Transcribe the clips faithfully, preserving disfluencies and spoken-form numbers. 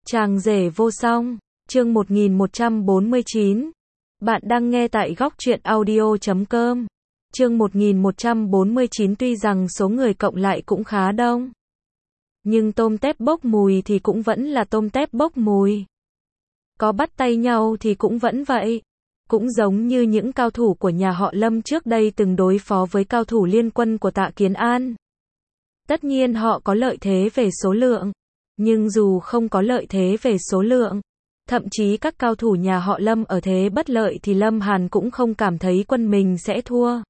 Chàng rể vô song, chương một nghìn một trăm bốn mươi chín. Bạn đang nghe tại góc truyện audio chấm com. Chương một nghìn một trăm bốn mươi chín. Tuy rằng số người cộng lại cũng khá đông, nhưng tôm tép bốc mùi thì cũng vẫn là tôm tép bốc mùi. Có bắt tay nhau thì cũng vẫn vậy. Cũng giống như những cao thủ của nhà họ Lâm trước đây từng đối phó với cao thủ liên quân của Tạ Kiến An. Tất nhiên họ có lợi thế về số lượng. Nhưng dù không có lợi thế về số lượng, thậm chí các cao thủ nhà họ Lâm ở thế bất lợi thì Lâm Hàn cũng không cảm thấy quân mình sẽ thua.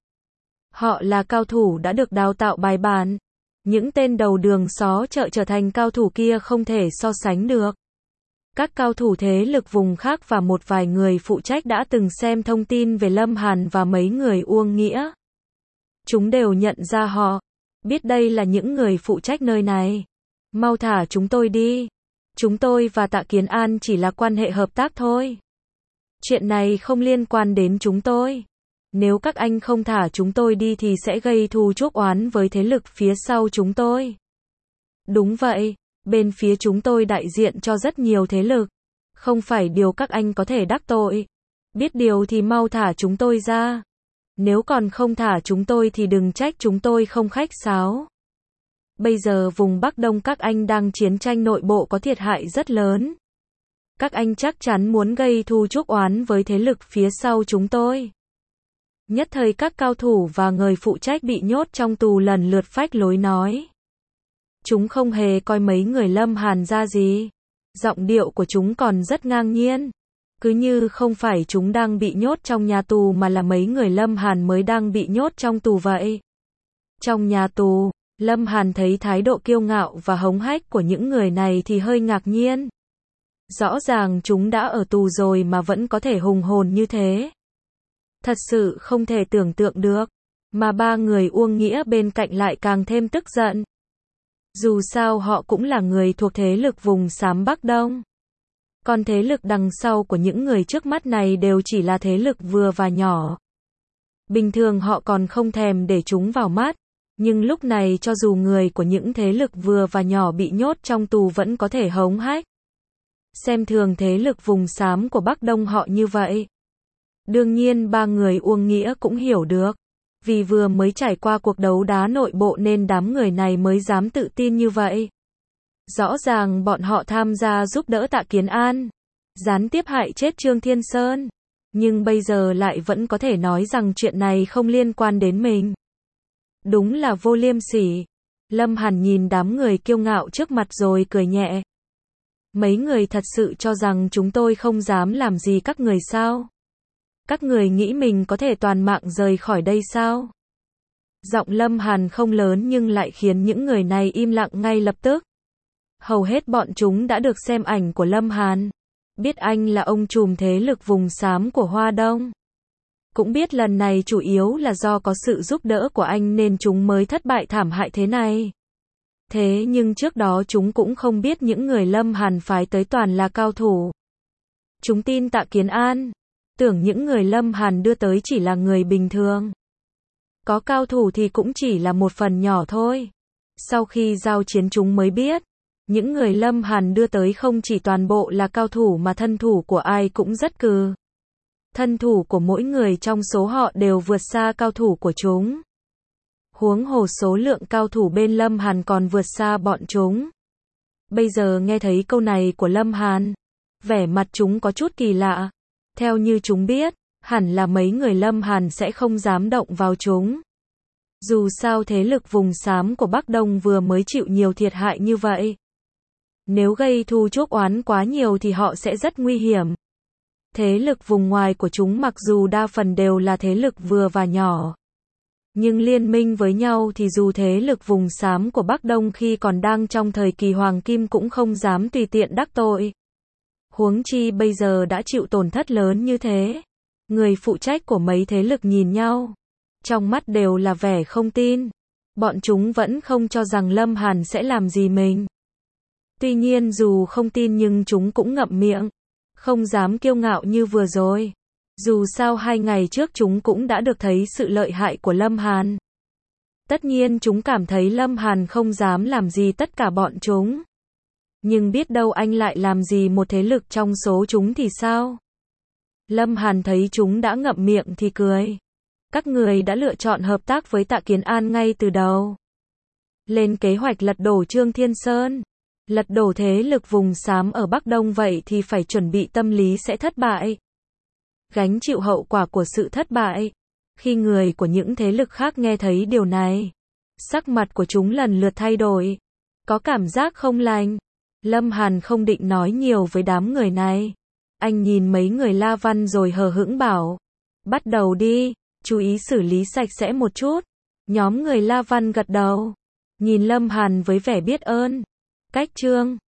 Họ là cao thủ đã được đào tạo bài bản. Những tên đầu đường xó chợ trở thành cao thủ kia không thể so sánh được. Các cao thủ thế lực vùng khác và một vài người phụ trách đã từng xem thông tin về Lâm Hàn và mấy người Uông Nghĩa. Chúng đều nhận ra họ, biết đây là những người phụ trách nơi này. Mau thả chúng tôi đi. Chúng tôi và Tạ Kiến An chỉ là quan hệ hợp tác thôi. Chuyện này không liên quan đến chúng tôi. Nếu các anh không thả chúng tôi đi thì sẽ gây thù chuốc oán với thế lực phía sau chúng tôi. Đúng vậy, bên phía chúng tôi đại diện cho rất nhiều thế lực. Không phải điều các anh có thể đắc tội. Biết điều thì mau thả chúng tôi ra. Nếu còn không thả chúng tôi thì đừng trách chúng tôi không khách sáo. Bây giờ vùng Bắc Đông các anh đang chiến tranh nội bộ có thiệt hại rất lớn. Các anh chắc chắn muốn gây thù chuốc oán với thế lực phía sau chúng tôi. Nhất thời các cao thủ và người phụ trách bị nhốt trong tù lần lượt phách lối nói. Chúng không hề coi mấy người Lâm Hàn ra gì. Giọng điệu của chúng còn rất ngang nhiên. Cứ như không phải chúng đang bị nhốt trong nhà tù mà là mấy người Lâm Hàn mới đang bị nhốt trong tù vậy. Trong nhà tù, Lâm Hàn thấy thái độ kiêu ngạo và hống hách của những người này thì hơi ngạc nhiên. Rõ ràng chúng đã ở tù rồi mà vẫn có thể hùng hồn như thế. Thật sự không thể tưởng tượng được. Mà ba người Uông Nghĩa bên cạnh lại càng thêm tức giận. Dù sao họ cũng là người thuộc thế lực vùng xám Bắc Đông. Còn thế lực đằng sau của những người trước mắt này đều chỉ là thế lực vừa và nhỏ. Bình thường họ còn không thèm để chúng vào mắt. Nhưng lúc này cho dù người của những thế lực vừa và nhỏ bị nhốt trong tù vẫn có thể hống hách. Xem thường thế lực vùng xám của Bắc Đông họ như vậy. Đương nhiên ba người Uông Nghĩa cũng hiểu được. Vì vừa mới trải qua cuộc đấu đá nội bộ nên đám người này mới dám tự tin như vậy. Rõ ràng bọn họ tham gia giúp đỡ Tạ Kiến An, gián tiếp hại chết Trương Thiên Sơn. Nhưng bây giờ lại vẫn có thể nói rằng chuyện này không liên quan đến mình. Đúng là vô liêm sỉ. Lâm Hàn nhìn đám người kiêu ngạo trước mặt rồi cười nhẹ. Mấy người thật sự cho rằng chúng tôi không dám làm gì các người sao? Các người nghĩ mình có thể toàn mạng rời khỏi đây sao? Giọng Lâm Hàn không lớn nhưng lại khiến những người này im lặng ngay lập tức. Hầu hết bọn chúng đã được xem ảnh của Lâm Hàn. Biết anh là ông trùm thế lực vùng xám của Hoa Đông. Cũng biết lần này chủ yếu là do có sự giúp đỡ của anh nên chúng mới thất bại thảm hại thế này. Thế nhưng trước đó chúng cũng không biết những người Lâm Hàn phái tới toàn là cao thủ. Chúng tin Tạ Kiến An, tưởng những người Lâm Hàn đưa tới chỉ là người bình thường. Có cao thủ thì cũng chỉ là một phần nhỏ thôi. Sau khi giao chiến chúng mới biết, những người Lâm Hàn đưa tới không chỉ toàn bộ là cao thủ mà thân thủ của ai cũng rất cừ. Thân thủ của mỗi người trong số họ đều vượt xa cao thủ của chúng. Huống hồ số lượng cao thủ bên Lâm Hàn còn vượt xa bọn chúng. Bây giờ nghe thấy câu này của Lâm Hàn, vẻ mặt chúng có chút kỳ lạ. Theo như chúng biết, hẳn là mấy người Lâm Hàn sẽ không dám động vào chúng. Dù sao thế lực vùng xám của Bắc Đông vừa mới chịu nhiều thiệt hại như vậy. Nếu gây thù chuốc oán quá nhiều thì họ sẽ rất nguy hiểm. Thế lực vùng ngoài của chúng mặc dù đa phần đều là thế lực vừa và nhỏ. Nhưng liên minh với nhau thì dù thế lực vùng xám của Bắc Đông khi còn đang trong thời kỳ hoàng kim cũng không dám tùy tiện đắc tội. Huống chi bây giờ đã chịu tổn thất lớn như thế. Người phụ trách của mấy thế lực nhìn nhau. Trong mắt đều là vẻ không tin. Bọn chúng vẫn không cho rằng Lâm Hàn sẽ làm gì mình. Tuy nhiên dù không tin nhưng chúng cũng ngậm miệng. Không dám kiêu ngạo như vừa rồi. Dù sao hai ngày trước chúng cũng đã được thấy sự lợi hại của Lâm Hàn. Tất nhiên chúng cảm thấy Lâm Hàn không dám làm gì tất cả bọn chúng. Nhưng biết đâu anh lại làm gì một thế lực trong số chúng thì sao? Lâm Hàn thấy chúng đã ngậm miệng thì cười. Các người đã lựa chọn hợp tác với Tạ Kiến An ngay từ đầu. Lên kế hoạch lật đổ Trương Thiên Sơn. Lật đổ thế lực vùng xám ở Bắc Đông vậy thì phải chuẩn bị tâm lý sẽ thất bại. Gánh chịu hậu quả của sự thất bại. Khi người của những thế lực khác nghe thấy điều này, sắc mặt của chúng lần lượt thay đổi. Có cảm giác không lành. Lâm Hàn không định nói nhiều với đám người này. Anh nhìn mấy người La Văn rồi hờ hững bảo. Bắt đầu đi, chú ý xử lý sạch sẽ một chút. Nhóm người La Văn gật đầu. Nhìn Lâm Hàn với vẻ biết ơn. Cách Trương